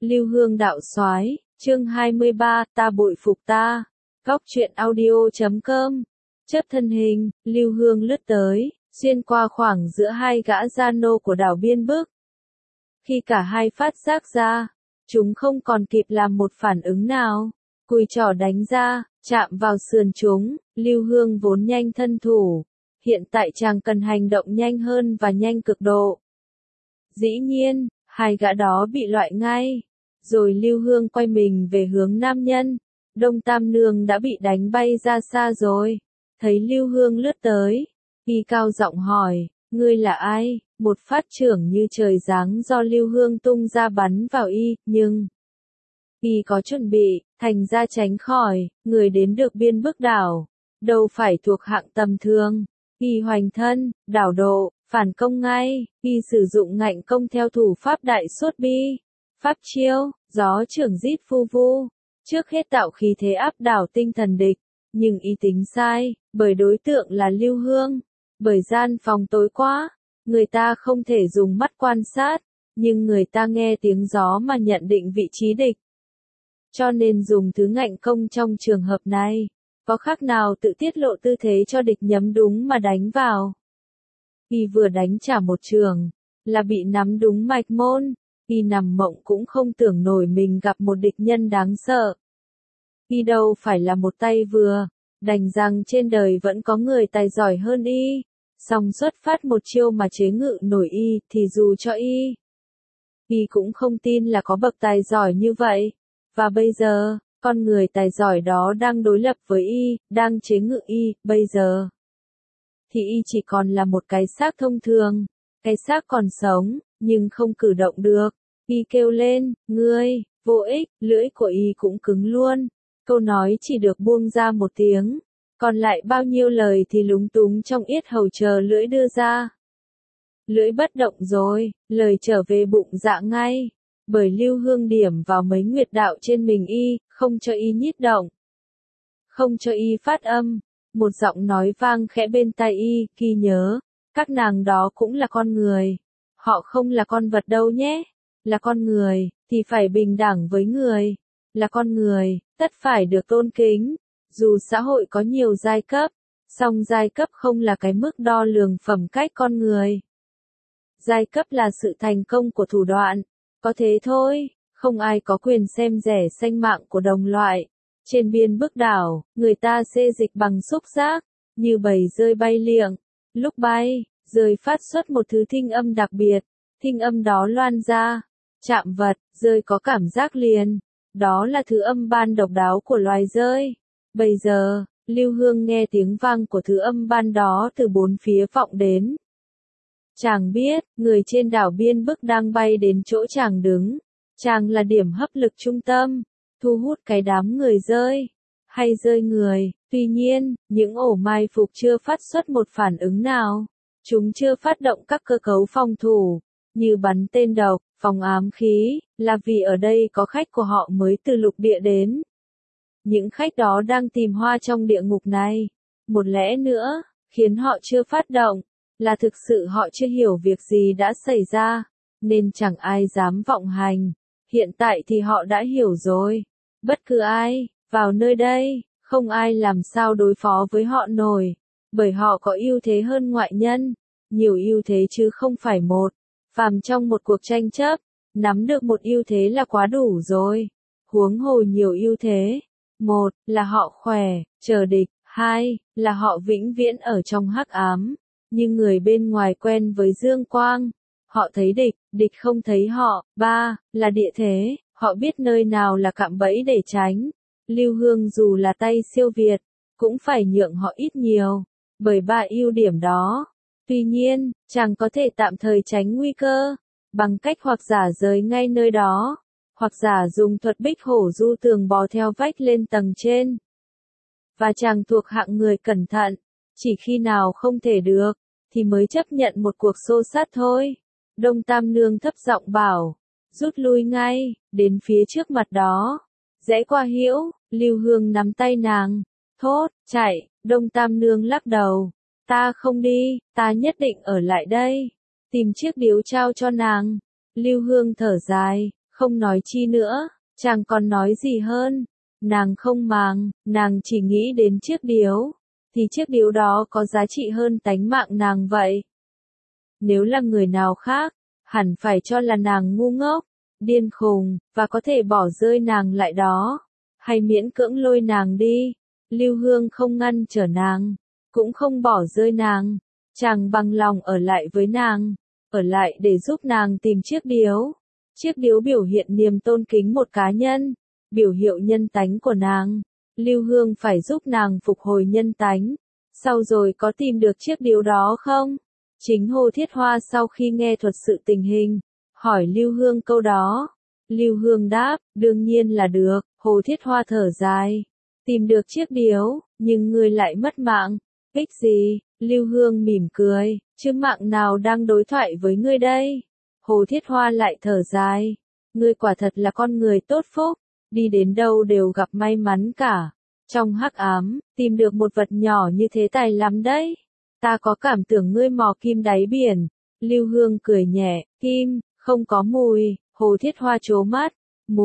Lưu Hương đạo soái, chương 23, ta bội phục ta. Góc truyện audio.com. Chớp thân hình, Lưu Hương lướt tới, xuyên qua khoảng giữa hai gã gia nô của đảo Biên Bức. Khi cả hai phát giác ra, chúng không còn kịp làm một phản ứng nào, cùi trỏ đánh ra, chạm vào sườn chúng. Lưu Hương vốn nhanh thân thủ, hiện tại chàng cần hành động nhanh hơn và nhanh cực độ. Dĩ nhiên, hai gã đó bị loại ngay. Rồi Lưu Hương quay mình về hướng nam nhân. Đông Tam Nương đã bị đánh bay ra xa rồi. Thấy Lưu Hương lướt tới, y cao giọng hỏi, ngươi là ai? Một phát trưởng như trời giáng do Lưu Hương tung ra bắn vào y, nhưng y có chuẩn bị, thành ra tránh khỏi. Người đến được Biên Bức đảo, đâu phải thuộc hạng tầm thường. Y hoành thân, đảo độ, phản công ngay. Y sử dụng ngạnh công theo thủ pháp đại xuất bi. Pháp chiêu, gió trưởng rít vu vu. Trước hết tạo khí thế áp đảo tinh thần địch. Nhưng y tính sai, bởi đối tượng là Lưu Hương. Bởi gian phòng tối quá, người ta không thể dùng mắt quan sát, nhưng người ta nghe tiếng gió mà nhận định vị trí địch. Cho nên dùng thứ ngạnh công trong trường hợp này, có khác nào tự tiết lộ tư thế cho địch nhắm đúng mà đánh vào. Y vừa đánh trả một trường, là bị nắm đúng mạch môn. Y nằm mộng cũng không tưởng nổi mình gặp một địch nhân đáng sợ. Y đâu phải là một tay vừa, đành rằng trên đời vẫn có người tài giỏi hơn y. Song xuất phát một chiêu mà chế ngự nổi y, thì dù cho y cũng không tin là có bậc tài giỏi như vậy. Và bây giờ, con người tài giỏi đó đang đối lập với y, đang chế ngự y. Bây giờ thì y chỉ còn là một cái xác thông thường, cái xác còn sống, nhưng không cử động được. Y kêu lên, ngươi, vô ích. Lưỡi của y cũng cứng luôn. Câu nói chỉ được buông ra một tiếng, còn lại bao nhiêu lời thì lúng túng trong yết hầu chờ lưỡi đưa ra. Lưỡi bất động rồi, lời trở về bụng dạ ngay. Bởi Lưu Hương điểm vào mấy nguyệt đạo trên mình y, không cho y nhít động, không cho y phát âm. Một giọng nói vang khẽ bên tai y, ghi nhớ, các nàng đó cũng là con người. Họ không là con vật đâu nhé. Là con người, thì phải bình đẳng với người. Là con người, tất phải được tôn kính. Dù xã hội có nhiều giai cấp, song giai cấp không là cái mức đo lường phẩm cách con người. Giai cấp là sự thành công của thủ đoạn. Có thế thôi, không ai có quyền xem rẻ sanh mạng của đồng loại. Trên Biên Bức đảo, người ta xê dịch bằng xúc giác, như bầy rơi bay liệng. Lúc bay, rơi phát xuất một thứ thinh âm đặc biệt. Thinh âm đó loan ra, chạm vật, rơi có cảm giác liền. Đó là thứ âm ban độc đáo của loài rơi. Bây giờ, Lưu Hương nghe tiếng vang của thứ âm ban đó từ bốn phía vọng đến. Chàng biết, người trên đảo Biên Bức đang bay đến chỗ chàng đứng. Chàng là điểm hấp lực trung tâm, thu hút cái đám người rơi, hay rơi người. Tuy nhiên, những ổ mai phục chưa phát xuất một phản ứng nào. Chúng chưa phát động các cơ cấu phòng thủ, như bắn tên độc, phòng ám khí, là vì ở đây có khách của họ mới từ lục địa đến. Những khách đó đang tìm hoa trong địa ngục này. Một lẽ nữa, khiến họ chưa phát động, là thực sự họ chưa hiểu việc gì đã xảy ra, nên chẳng ai dám vọng hành. Hiện tại thì họ đã hiểu rồi. Bất cứ ai, vào nơi đây, không ai làm sao đối phó với họ nổi. Bởi họ có ưu thế hơn ngoại nhân. Nhiều ưu thế chứ không phải một. Phàm trong một cuộc tranh chấp, nắm được một ưu thế là quá đủ rồi. Huống hồ nhiều ưu thế. Một, là họ khỏe, chờ địch. Hai, là họ vĩnh viễn ở trong hắc ám. Nhưng người bên ngoài quen với dương quang. Họ thấy địch, địch không thấy họ. Ba, là địa thế. Họ biết nơi nào là cạm bẫy để tránh. Lưu Hương dù là tay siêu việt, cũng phải nhượng họ ít nhiều. Bởi ba ưu điểm đó. Tuy nhiên, chàng có thể tạm thời tránh nguy cơ, bằng cách hoặc giả rời ngay nơi đó, hoặc giả dùng thuật bích hổ du tường bò theo vách lên tầng trên. Và chàng thuộc hạng người cẩn thận, chỉ khi nào không thể được, thì mới chấp nhận một cuộc xô sát thôi. Đông Tam Nương thấp giọng bảo, rút lui ngay, đến phía trước mặt đó. Rẽ qua hữu, Lưu Hương nắm tay nàng, thốt, chạy. Đông Tam Nương lắc đầu. Ta không đi, ta nhất định ở lại đây. Tìm chiếc điếu trao cho nàng. Lưu Hương thở dài, không nói chi nữa, chàng còn nói gì hơn. Nàng không màng, nàng chỉ nghĩ đến chiếc điếu, thì chiếc điếu đó có giá trị hơn tánh mạng nàng vậy. Nếu là người nào khác, hẳn phải cho là nàng ngu ngốc, điên khùng, và có thể bỏ rơi nàng lại đó, hay miễn cưỡng lôi nàng đi. Lưu Hương không ngăn trở nàng, cũng không bỏ rơi nàng, chàng bằng lòng ở lại với nàng, ở lại để giúp nàng tìm chiếc điếu. Chiếc điếu biểu hiện niềm tôn kính một cá nhân, biểu hiệu nhân tánh của nàng. Lưu Hương phải giúp nàng phục hồi nhân tánh. Sau rồi có tìm được chiếc điếu đó không? Chính Hồ Thiết Hoa sau khi nghe thuật sự tình hình, hỏi Lưu Hương câu đó. Lưu Hương đáp, đương nhiên là được. Hồ Thiết Hoa thở dài, tìm được chiếc điếu, nhưng ngươi lại mất mạng. Ích gì? Lưu Hương mỉm cười, chứ mạng nào đang đối thoại với ngươi đây? Hồ Thiết Hoa lại thở dài, ngươi quả thật là con người tốt phúc, đi đến đâu đều gặp may mắn cả. Trong hắc ám, tìm được một vật nhỏ như thế tài lắm đấy. Ta có cảm tưởng ngươi mò kim đáy biển. Lưu Hương cười nhẹ, kim, không có mùi. Hồ Thiết Hoa trố mắt,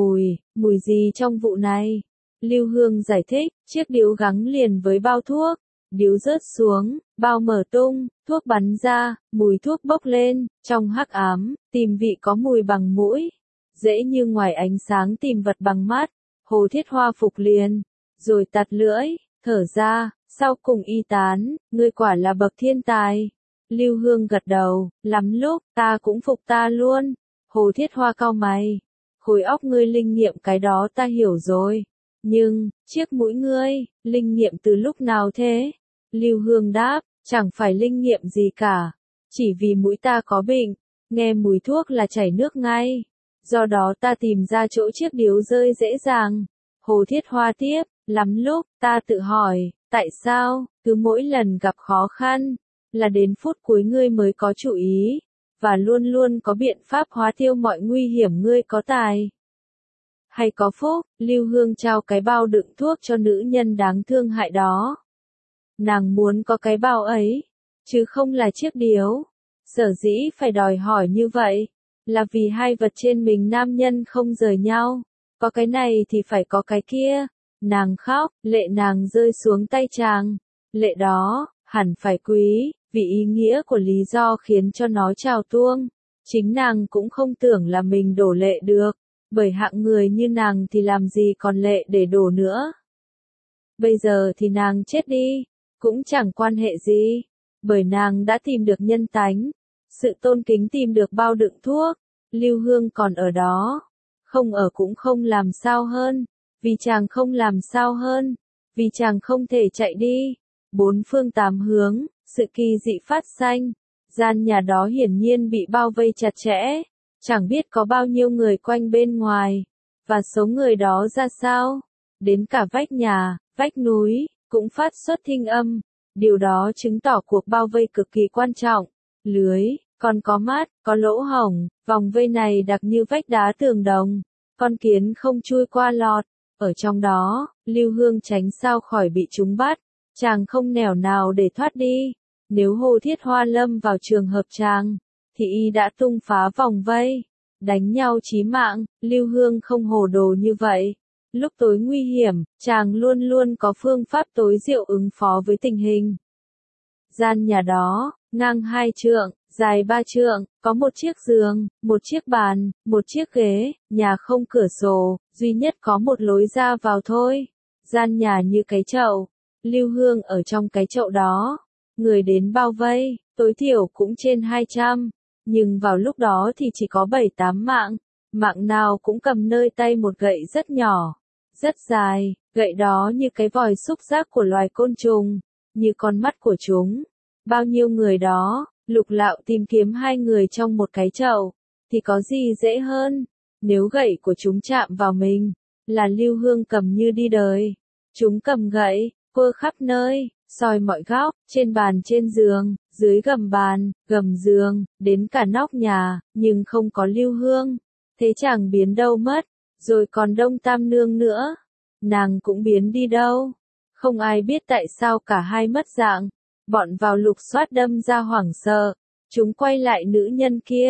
mùi gì trong vụ này? Lưu Hương giải thích, chiếc điếu gắn liền với bao thuốc. Điếu rớt xuống, bao mở tung, thuốc bắn ra, mùi thuốc bốc lên, trong hắc ám, tìm vị có mùi bằng mũi. Dễ như ngoài ánh sáng tìm vật bằng mắt. Hồ Thiết Hoa phục liền, rồi tạt lưỡi, thở ra, sau cùng y tán, ngươi quả là bậc thiên tài. Lưu Hương gật đầu, lắm lúc, ta cũng phục ta luôn. Hồ Thiết Hoa cau mày, khối óc ngươi linh nghiệm cái đó ta hiểu rồi. Nhưng, chiếc mũi ngươi, linh nghiệm từ lúc nào thế? Lưu Hương đáp, chẳng phải linh nghiệm gì cả. Chỉ vì mũi ta có bệnh, nghe mùi thuốc là chảy nước ngay. Do đó ta tìm ra chỗ chiếc điếu rơi dễ dàng. Hồ Thiết Hoa tiếp, lắm lúc, ta tự hỏi, tại sao, cứ mỗi lần gặp khó khăn, là đến phút cuối ngươi mới có chủ ý, và luôn luôn có biện pháp hóa tiêu mọi nguy hiểm ngươi có tài. Hay có phúc, Lưu Hương trao cái bao đựng thuốc cho nữ nhân đáng thương hại đó. Nàng muốn có cái bao ấy, chứ không là chiếc điếu. Sở dĩ phải đòi hỏi như vậy, là vì hai vật trên mình nam nhân không rời nhau. Có cái này thì phải có cái kia. Nàng khóc, lệ nàng rơi xuống tay chàng. Lệ đó, hẳn phải quý, vì ý nghĩa của lý do khiến cho nó trào tuông. Chính nàng cũng không tưởng là mình đổ lệ được, bởi hạng người như nàng thì làm gì còn lệ để đổ nữa. Bây giờ thì nàng chết đi, cũng chẳng quan hệ gì, bởi nàng đã tìm được nhân tánh. Sự tôn kính tìm được bao đựng thuốc, Lưu Hương còn ở đó. Không ở cũng không làm sao hơn, vì chàng không làm sao hơn, vì chàng không thể chạy đi. Bốn phương tám hướng, sự kỳ dị phát sanh, gian nhà đó hiển nhiên bị bao vây chặt chẽ, chẳng biết có bao nhiêu người quanh bên ngoài, và số người đó ra sao. Đến cả vách nhà, vách núi, cũng phát xuất thinh âm, điều đó chứng tỏ cuộc bao vây cực kỳ quan trọng. Lưới, còn có mắt, có lỗ hổng, vòng vây này đặc như vách đá tường đồng, con kiến không chui qua lọt. Ở trong đó, Lưu Hương tránh sao khỏi bị chúng bắt, chàng không nẻo nào để thoát đi. Nếu Hồ Thiết Hoa lâm vào trường hợp chàng, thì y đã tung phá vòng vây, đánh nhau chí mạng. Lưu Hương không hồ đồ như vậy. Lúc tối nguy hiểm, chàng luôn luôn có phương pháp tối diệu ứng phó với tình hình. Gian nhà đó, ngang 2 trượng, dài 3 trượng, có một chiếc giường, một chiếc bàn, một chiếc ghế, nhà không cửa sổ, duy nhất có một lối ra vào thôi. Gian nhà như cái chậu, Lưu Hương ở trong cái chậu đó. Người đến bao vây, tối thiểu cũng trên 200, nhưng vào lúc đó thì chỉ có 7-8 mạng. Mạng nào cũng cầm nơi tay một gậy rất nhỏ, rất dài, gậy đó như cái vòi xúc giác của loài côn trùng, như con mắt của chúng. Bao nhiêu người đó, lục lạo tìm kiếm hai người trong một cái chậu, thì có gì dễ hơn. Nếu gậy của chúng chạm vào mình, là Lưu Hương cầm như đi đời. Chúng cầm gậy, quơ khắp nơi, soi mọi góc, trên bàn trên giường, dưới gầm bàn, gầm giường, đến cả nóc nhà, nhưng không có Lưu Hương. Thế chàng biến đâu mất, rồi còn Đông Tam Nương nữa. Nàng cũng biến đi đâu. Không ai biết tại sao cả hai mất dạng. Bọn vào lục soát đâm ra hoảng sợ. Chúng quay lại nữ nhân kia.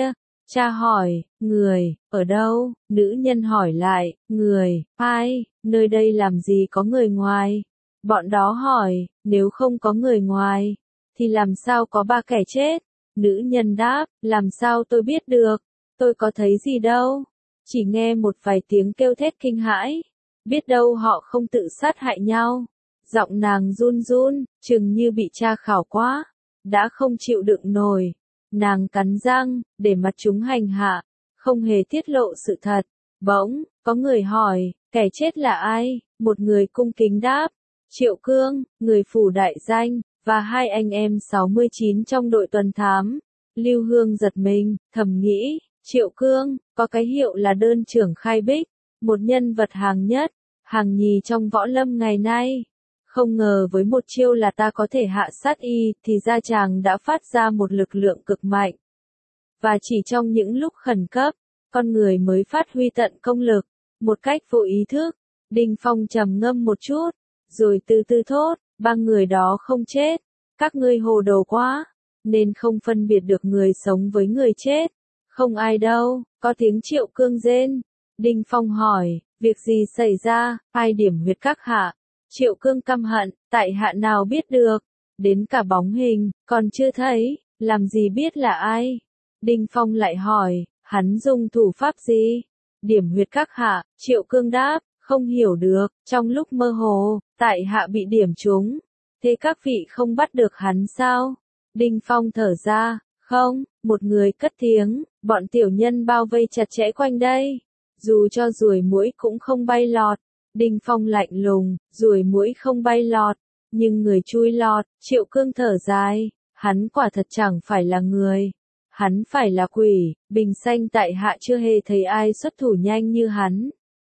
Cha hỏi, người, ở đâu? Nữ nhân hỏi lại, người, ai, nơi đây làm gì có người ngoài? Bọn đó hỏi, nếu không có người ngoài, thì làm sao có ba kẻ chết? Nữ nhân đáp, làm sao tôi biết được? Tôi có thấy gì đâu. Chỉ nghe một vài tiếng kêu thét kinh hãi. Biết đâu họ không tự sát hại nhau. Giọng nàng run run, chừng như bị tra khảo quá. Đã không chịu đựng nổi. Nàng cắn răng, để mặt chúng hành hạ. Không hề tiết lộ sự thật. Bỗng, có người hỏi, kẻ chết là ai? Một người cung kính đáp. Triệu Cương, người phủ đại danh, và hai anh em 69 trong đội tuần thám. Lưu Hương giật mình, thầm nghĩ, Triệu Cương, có cái hiệu là đơn trưởng khai bích, một nhân vật hàng nhất, hàng nhì trong võ lâm ngày nay. Không ngờ với một chiêu là ta có thể hạ sát y, thì ra chàng đã phát ra một lực lượng cực mạnh. Và chỉ trong những lúc khẩn cấp, con người mới phát huy tận công lực, một cách vô ý thức. Đinh Phong trầm ngâm một chút, rồi từ từ thốt, ba người đó không chết, các ngươi hồ đồ quá, nên không phân biệt được người sống với người chết. Không ai đâu, có tiếng Triệu Cương rên. Đinh Phong hỏi, việc gì xảy ra, ai điểm huyệt các hạ? Triệu Cương căm hận, tại hạ nào biết được, đến cả bóng hình, còn chưa thấy, làm gì biết là ai? Đinh Phong lại hỏi, hắn dùng thủ pháp gì? Điểm huyệt các hạ, Triệu Cương đáp, không hiểu được, trong lúc mơ hồ, tại hạ bị điểm trúng. Thế các vị không bắt được hắn sao? Đinh Phong thở ra, không, một người cất tiếng, bọn tiểu nhân bao vây chặt chẽ quanh đây. Dù cho ruồi muỗi cũng không bay lọt. Đinh Phong lạnh lùng, ruồi muỗi không bay lọt, nhưng người chui lọt. Triệu Cương thở dài, hắn quả thật chẳng phải là người. Hắn phải là quỷ, bình sanh tại hạ chưa hề thấy ai xuất thủ nhanh như hắn.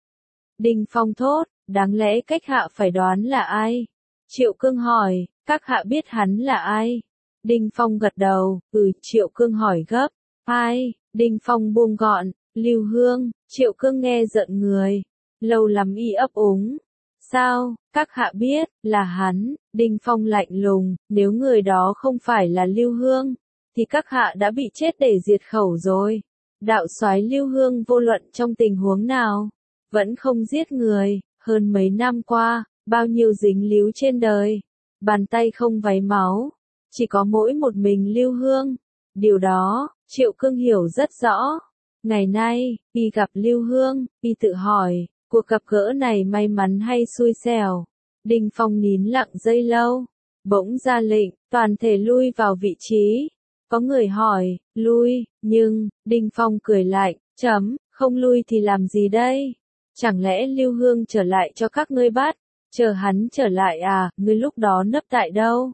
Đinh Phong thốt, đáng lẽ cách hạ phải đoán là ai? Triệu Cương hỏi, các hạ biết hắn là ai? Đinh Phong gật đầu, Triệu Cương hỏi gấp, ai? Đinh Phong buông gọn, Lưu Hương. Triệu Cương nghe giận người, lâu lắm y ấp úng. Sao, các hạ biết, là hắn? Đinh Phong lạnh lùng, nếu người đó không phải là Lưu Hương, thì các hạ đã bị chết để diệt khẩu rồi. Đạo soái Lưu Hương vô luận trong tình huống nào, vẫn không giết người, hơn mấy năm qua, bao nhiêu dính líu trên đời, bàn tay không váy máu, chỉ có mỗi một mình Lưu Hương. Điều đó, Triệu Cương hiểu rất rõ. Ngày nay, y gặp Lưu Hương, y tự hỏi, cuộc gặp gỡ này may mắn hay xui xẻo? Đinh Phong nín lặng giây lâu, bỗng ra lệnh, toàn thể lui vào vị trí. Có người hỏi, lui, nhưng, Đinh Phong cười lạnh, không lui thì làm gì đây? Chẳng lẽ Lưu Hương trở lại cho các ngươi bắt? Chờ hắn trở lại à, ngươi lúc đó nấp tại đâu?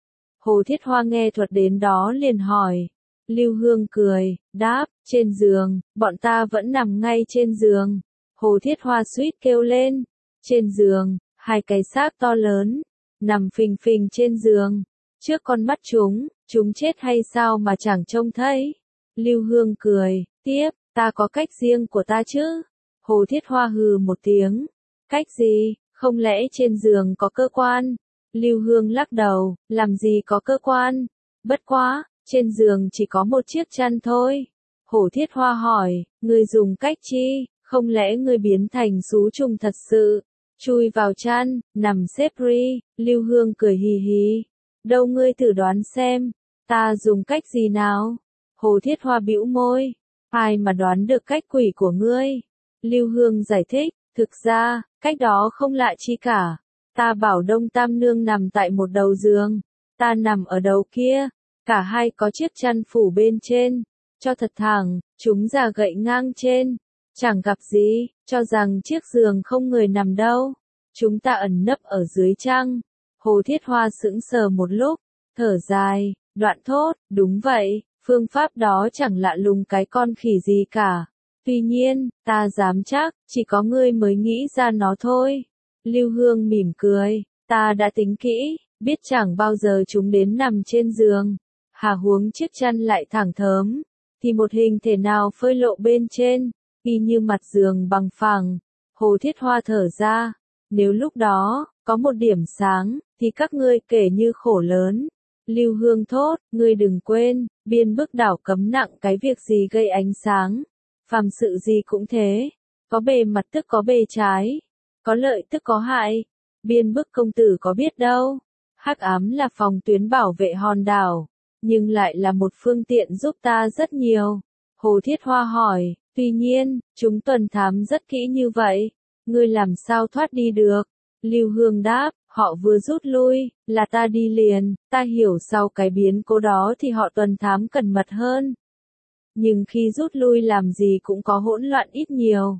Hồ Thiết Hoa nghe thuật đến đó liền hỏi. Lưu Hương cười, đáp, trên giường, bọn ta vẫn nằm ngay trên giường. Hồ Thiết Hoa suýt kêu lên. Trên giường, hai cái xác to lớn, nằm phình phình trên giường. Trước con mắt chúng chết hay sao mà chẳng trông thấy? Lưu Hương cười, tiếp, ta có cách riêng của ta chứ? Hồ Thiết Hoa hừ một tiếng. Cách gì, không lẽ trên giường có cơ quan? Lưu Hương lắc đầu, làm gì có cơ quan? Bất quá, trên giường chỉ có một chiếc chăn thôi. Hồ Thiết Hoa hỏi, ngươi dùng cách chi? Không lẽ ngươi biến thành xú trùng thật sự? Chui vào chăn, nằm xếp ri. Lưu Hương cười hì hì. Đâu ngươi thử đoán xem, ta dùng cách gì nào? Hồ Thiết Hoa bĩu môi. Ai mà đoán được cách quỷ của ngươi? Lưu Hương giải thích, thực ra, cách đó không lạ chi cả. Ta bảo Đông Tam Nương nằm tại một đầu giường, ta nằm ở đầu kia, cả hai có chiếc chăn phủ bên trên, cho thật thẳng, chúng già gậy ngang trên, chẳng gặp gì, cho rằng chiếc giường không người nằm đâu, chúng ta ẩn nấp ở dưới chăn. Hồ Thiết Hoa sững sờ một lúc, thở dài, đoạn thốt, đúng vậy, phương pháp đó chẳng lạ lùng cái con khỉ gì cả. Tuy nhiên, ta dám chắc, chỉ có ngươi mới nghĩ ra nó thôi. Lưu Hương mỉm cười, ta đã tính kỹ, biết chẳng bao giờ chúng đến nằm trên giường. Hà huống chiếc chăn lại thẳng thớm, thì một hình thể nào phơi lộ bên trên, y như mặt giường bằng phẳng. Hồ Thiết Hoa thở ra, nếu lúc đó, có một điểm sáng, thì các ngươi kể như khổ lớn. Lưu Hương thốt, ngươi đừng quên, biên bức đảo cấm nặng cái việc gì gây ánh sáng. Phàm sự gì cũng thế, có bề mặt tức có bề trái, có lợi tức có hại. Biên bức công tử có biết đâu, hắc ám là phòng tuyến bảo vệ hòn đảo, nhưng lại là một phương tiện giúp ta rất nhiều. Hồ Thiết Hoa hỏi, tuy nhiên, chúng tuần thám rất kỹ như vậy, ngươi làm sao thoát đi được? Lưu Hương đáp, họ vừa rút lui, là ta đi liền, ta hiểu sau cái biến cố đó thì họ tuần thám cẩn mật hơn. Nhưng khi rút lui làm gì cũng có hỗn loạn ít nhiều.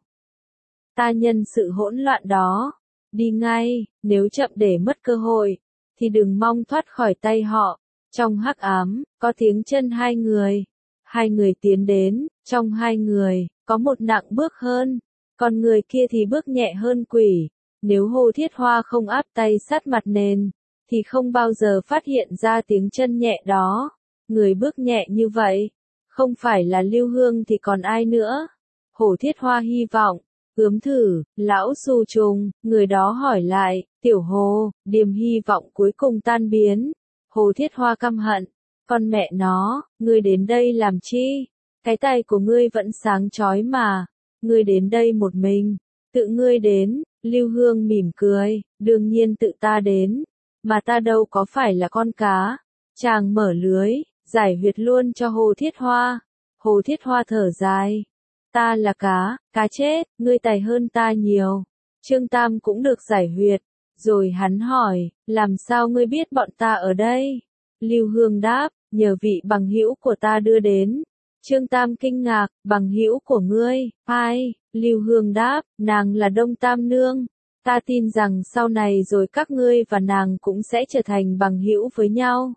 Ta nhân sự hỗn loạn đó, đi ngay, nếu chậm để mất cơ hội, thì đừng mong thoát khỏi tay họ. Trong hắc ám, có tiếng chân hai người. Hai người tiến đến, trong hai người, có một nặng bước hơn, còn người kia thì bước nhẹ hơn quỷ. Nếu Hồ Thiết Hoa không áp tay sát mặt nền, thì không bao giờ phát hiện ra tiếng chân nhẹ đó. Người bước nhẹ như vậy, không phải là Lưu Hương thì còn ai nữa? Hồ Thiết Hoa hy vọng, ướm thử, lão Xù Trùng, người đó hỏi lại, tiểu Hồ, điềm hy vọng cuối cùng tan biến. Hồ Thiết Hoa căm hận, con mẹ nó, ngươi đến đây làm chi? Cái tay của ngươi vẫn sáng chói mà, ngươi đến đây một mình, tự ngươi đến. Lưu Hương mỉm cười, đương nhiên tự ta đến, mà ta đâu có phải là con cá. Chàng mở lưới, giải huyệt luôn cho Hồ Thiết Hoa. Hồ Thiết Hoa thở dài, ta là cá chết, ngươi tài hơn ta nhiều. Trương Tam cũng được giải huyệt, rồi hắn hỏi, làm sao ngươi biết bọn ta ở đây? Lưu Hương đáp, nhờ vị bằng hữu của ta đưa đến. Trương Tam kinh ngạc, bằng hữu của ngươi, ai? Lưu Hương đáp, nàng là Đông Tam Nương. Ta tin rằng sau này rồi các ngươi và nàng cũng sẽ trở thành bằng hữu với nhau.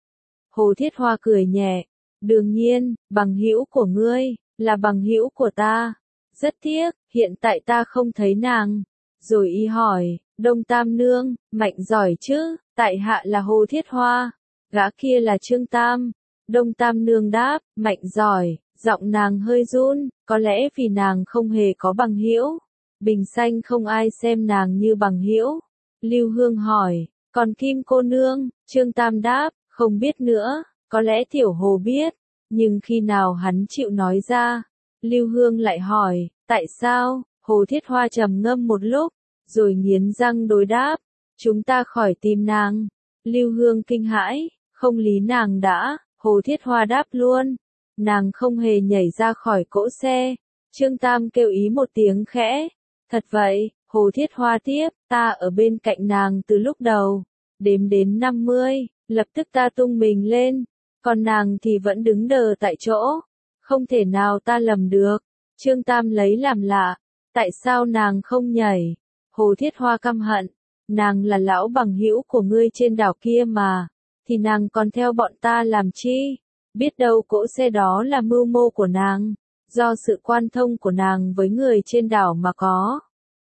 Hồ Thiết Hoa cười nhẹ, đương nhiên, bằng hữu của ngươi, là bằng hữu của ta. Rất tiếc, hiện tại ta không thấy nàng. Rồi y hỏi, Đông Tam Nương, mạnh giỏi chứ, tại hạ là Hồ Thiết Hoa, gã kia là Trương Tam. Đông Tam Nương đáp, mạnh giỏi, giọng nàng hơi run, có lẽ vì nàng không hề có bằng hữu. Bình Xanh không ai xem nàng như bằng hữu. Lưu Hương hỏi, còn Kim cô nương? Trương Tam đáp, không biết nữa, có lẽ tiểu Hồ biết, nhưng khi nào hắn chịu nói ra. Lưu Hương lại hỏi, tại sao? Hồ Thiết Hoa trầm ngâm một lúc, rồi nghiến răng đối đáp, chúng ta khỏi tìm nàng. Lưu Hương kinh hãi, không lý nàng đã. Hồ Thiết Hoa đáp luôn, nàng không hề nhảy ra khỏi cỗ xe. Trương Tam kêu ý một tiếng khẽ, thật vậy? Hồ Thiết Hoa tiếp, ta ở bên cạnh nàng từ lúc đầu, đếm đến 50, lập tức ta tung mình lên, còn nàng thì vẫn đứng đờ tại chỗ, không thể nào ta lầm được. Trương Tam lấy làm lạ, tại sao nàng không nhảy? Hồ Thiết Hoa căm hận, nàng là lão bằng hữu của ngươi trên đảo kia mà, thì nàng còn theo bọn ta làm chi? Biết đâu cỗ xe đó là mưu mô của nàng, do sự quan thông của nàng với người trên đảo mà có.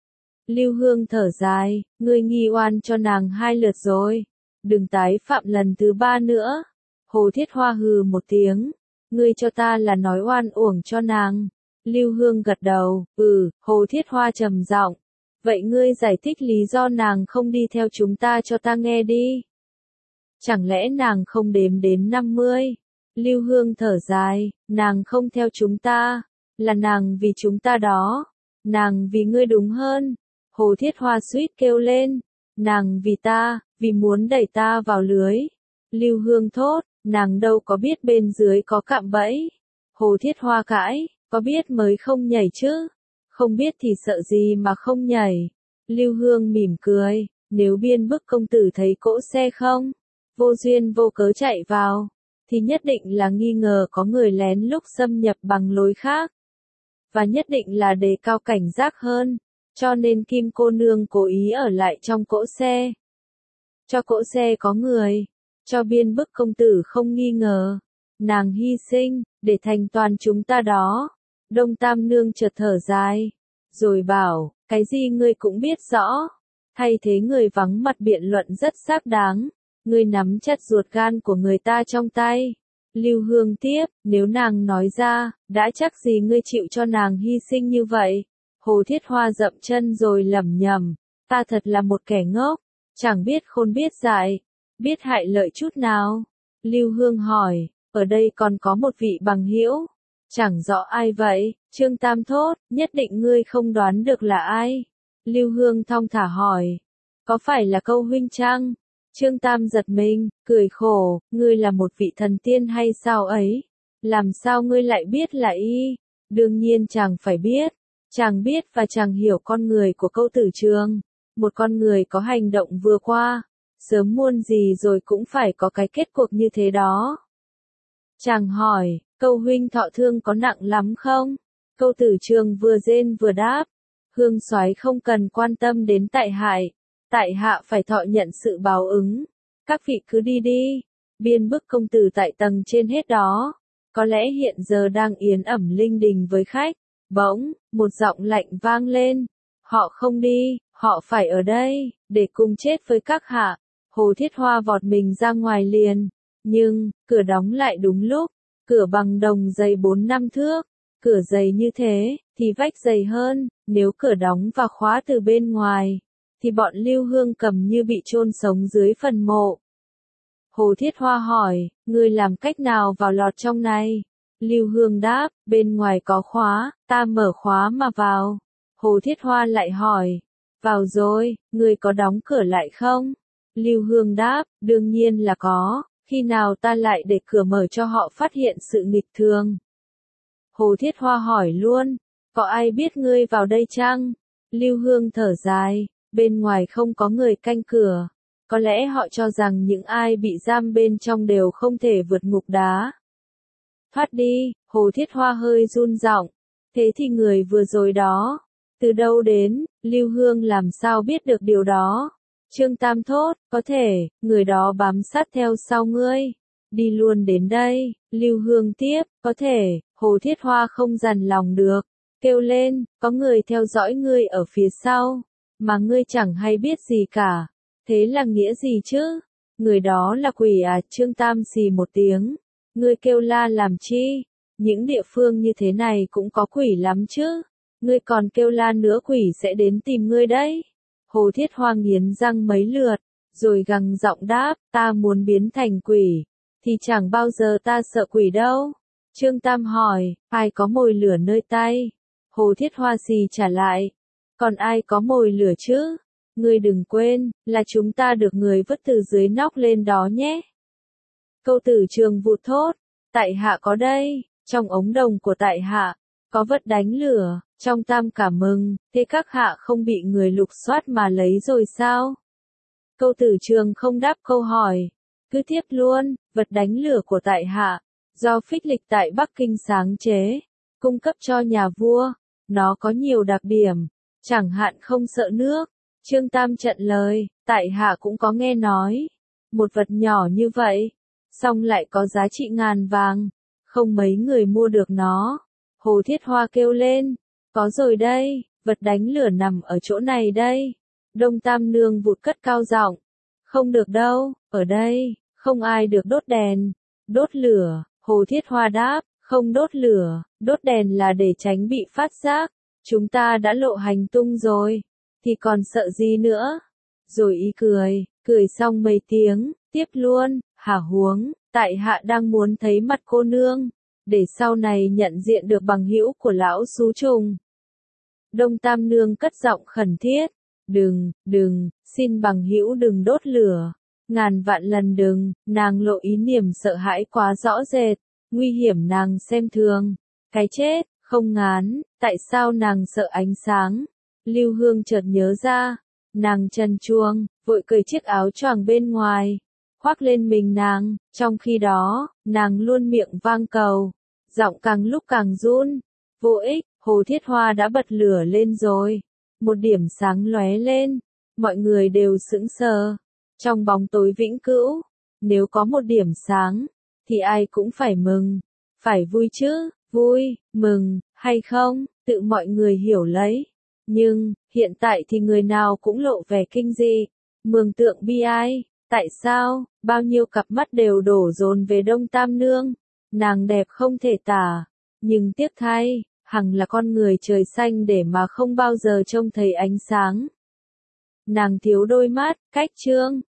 Lưu Hương thở dài, ngươi nghi oan cho nàng 2 lượt rồi, đừng tái phạm lần thứ 3 nữa. Hồ Thiết Hoa hừ một tiếng, ngươi cho ta là nói oan uổng cho nàng. Lưu Hương gật đầu, Hồ Thiết Hoa trầm giọng, vậy ngươi giải thích lý do nàng không đi theo chúng ta cho ta nghe đi. Chẳng lẽ nàng không đếm đến 50? Lưu Hương thở dài, nàng không theo chúng ta, là nàng vì chúng ta đó, nàng vì ngươi đúng hơn. Hồ Thiết Hoa suýt kêu lên, nàng vì ta, vì muốn đẩy ta vào lưới. Lưu Hương thốt, nàng đâu có biết bên dưới có cạm bẫy. Hồ Thiết Hoa cãi, có biết mới không nhảy chứ, không biết thì sợ gì mà không nhảy. Lưu Hương mỉm cười, nếu biên bức công tử thấy cỗ xe không, vô duyên vô cớ chạy vào, thì nhất định là nghi ngờ có người lén lút xâm nhập bằng lối khác. Và nhất định là đề cao cảnh giác hơn, cho nên Kim cô nương cố ý ở lại trong cỗ xe. Cho cỗ xe có người, cho biên bức công tử không nghi ngờ. Nàng hy sinh, để thành toàn chúng ta đó. Đông Tam Nương chợt thở dài, rồi bảo, cái gì ngươi cũng biết rõ. Thay thế người vắng mặt biện luận rất xác đáng. Ngươi nắm chặt ruột gan của người ta trong tay. Lưu Hương tiếp, nếu nàng nói ra, đã chắc gì ngươi chịu cho nàng hy sinh như vậy. Hồ Thiết Hoa dậm chân rồi lẩm nhẩm, ta thật là một kẻ ngốc, chẳng biết khôn biết dại. biết hại lợi chút nào? Lưu Hương hỏi, ở đây còn có một vị bằng hữu, chẳng rõ ai vậy, Trương Tam thốt, nhất định ngươi không đoán được là ai. Lưu Hương thong thả hỏi, có phải là Câu huynh chăng? Trương Tam giật mình, cười khổ, ngươi là một vị thần tiên hay sao ấy? Làm sao ngươi lại biết là y? Đương nhiên chàng phải biết. Chàng biết và chàng hiểu con người của Câu Tử Trường. Một con người có hành động vừa qua, sớm muộn gì rồi cũng phải có cái kết cục như thế đó. Chàng hỏi, Câu huynh thọ thương có nặng lắm không? Câu Tử Trường vừa rên vừa đáp, Hương soái không cần quan tâm đến tại hạ phải thọ nhận sự báo ứng. Các vị cứ đi đi, biên bức công tử tại tầng trên hết đó, có lẽ hiện giờ đang yến ẩm linh đình với khách. Bỗng, một giọng lạnh vang lên, họ không đi, họ phải ở đây, để cùng chết với các hạ. Hồ Thiết Hoa vọt mình ra ngoài liền, nhưng, cửa đóng lại đúng lúc, cửa bằng đồng dày 4-5 thước, cửa dày như thế, thì vách dày hơn, nếu cửa đóng và khóa từ bên ngoài, thì bọn Lưu Hương Cầm như bị chôn sống dưới phần mộ. Hồ Thiết Hoa hỏi, ngươi làm cách nào vào lọt trong này? Lưu Hương đáp, bên ngoài có khóa, ta mở khóa mà vào. Hồ Thiết Hoa lại hỏi, vào rồi, ngươi có đóng cửa lại không? Lưu Hương đáp, đương nhiên là có, khi nào ta lại để cửa mở cho họ phát hiện sự nghịch thường? Hồ Thiết Hoa hỏi luôn, có ai biết ngươi vào đây chăng? Lưu Hương thở dài, bên ngoài không có người canh cửa. Có lẽ họ cho rằng những ai bị giam bên trong đều không thể vượt ngục đá. Thoát đi, Hồ Thiết Hoa hơi run giọng. Thế thì người vừa rồi đó, từ đâu đến? Lưu Hương làm sao biết được điều đó? Trương Tam thốt, có thể, người đó bám sát theo sau ngươi. Đi luôn đến đây, Lưu Hương tiếp, có thể, Hồ Thiết Hoa không dằn lòng được. Kêu lên, có người theo dõi ngươi ở phía sau, mà ngươi chẳng hay biết gì cả. Thế là nghĩa gì chứ? Người đó là quỷ à? Trương Tam xì một tiếng. Ngươi kêu la làm chi? Những địa phương như thế này cũng có quỷ lắm chứ. Ngươi còn kêu la nữa quỷ sẽ đến tìm ngươi đấy. Hồ Thiết Hoa nghiến răng mấy lượt, rồi gằn giọng đáp, ta muốn biến thành quỷ, thì chẳng bao giờ ta sợ quỷ đâu. Trương Tam hỏi, ai có mồi lửa nơi tay? Hồ Thiết Hoa xì trả lại, còn ai có mồi lửa chứ? Ngươi đừng quên, là chúng ta được người vứt từ dưới nóc lên đó nhé. Câu Tử Trường vụt thốt, tại hạ có đây, trong ống đồng của tại hạ, có vật đánh lửa, trong Tam cảm mừng, thế các hạ không bị người lục soát mà lấy rồi sao? Câu Tử Trường không đáp câu hỏi, cứ tiếp luôn, vật đánh lửa của tại hạ, do Phích Lịch tại Bắc Kinh sáng chế, cung cấp cho nhà vua, nó có nhiều đặc điểm, chẳng hạn không sợ nước. Trương Tam trận lời, tại hạ cũng có nghe nói, một vật nhỏ như vậy, song lại có giá trị ngàn vàng, không mấy người mua được nó. Hồ Thiết Hoa kêu lên, có rồi đây, vật đánh lửa nằm ở chỗ này đây. Đông Tam Nương vụt cất cao giọng, không được đâu, ở đây, không ai được đốt đèn, đốt lửa. Hồ Thiết Hoa đáp, không đốt lửa, đốt đèn là để tránh bị phát giác, chúng ta đã lộ hành tung rồi, thì còn sợ gì nữa? Rồi ý cười xong mấy tiếng, tiếp luôn, hả huống, tại hạ đang muốn thấy mặt cô nương, để sau này nhận diện được bằng hữu của lão xú trùng. Đông Tam Nương cất giọng khẩn thiết, đừng, xin bằng hữu đừng đốt lửa, ngàn vạn lần đừng. Nàng lộ ý niềm sợ hãi quá rõ rệt, nguy hiểm nàng xem thường, cái chết, không ngán, tại sao nàng sợ ánh sáng? Lưu Hương chợt nhớ ra, nàng trần truồng, vội cởi chiếc áo choàng bên ngoài, khoác lên mình nàng, trong khi đó, nàng luôn miệng vang cầu, giọng càng lúc càng run. Vô ích, Hồ Thiết Hoa đã bật lửa lên rồi, một điểm sáng lóe lên, mọi người đều sững sờ, trong bóng tối vĩnh cửu, nếu có một điểm sáng, thì ai cũng phải mừng, phải vui chứ, vui, mừng, hay không, tự mọi người hiểu lấy. Nhưng, hiện tại thì người nào cũng lộ vẻ kinh dị, mường tượng bi ai. Tại sao, bao nhiêu cặp mắt đều đổ dồn về Đông Tam Nương. Nàng đẹp không thể tả, nhưng tiếc thay, hằng là con người trời xanh để mà không bao giờ trông thấy ánh sáng. Nàng thiếu đôi mắt, cách trương,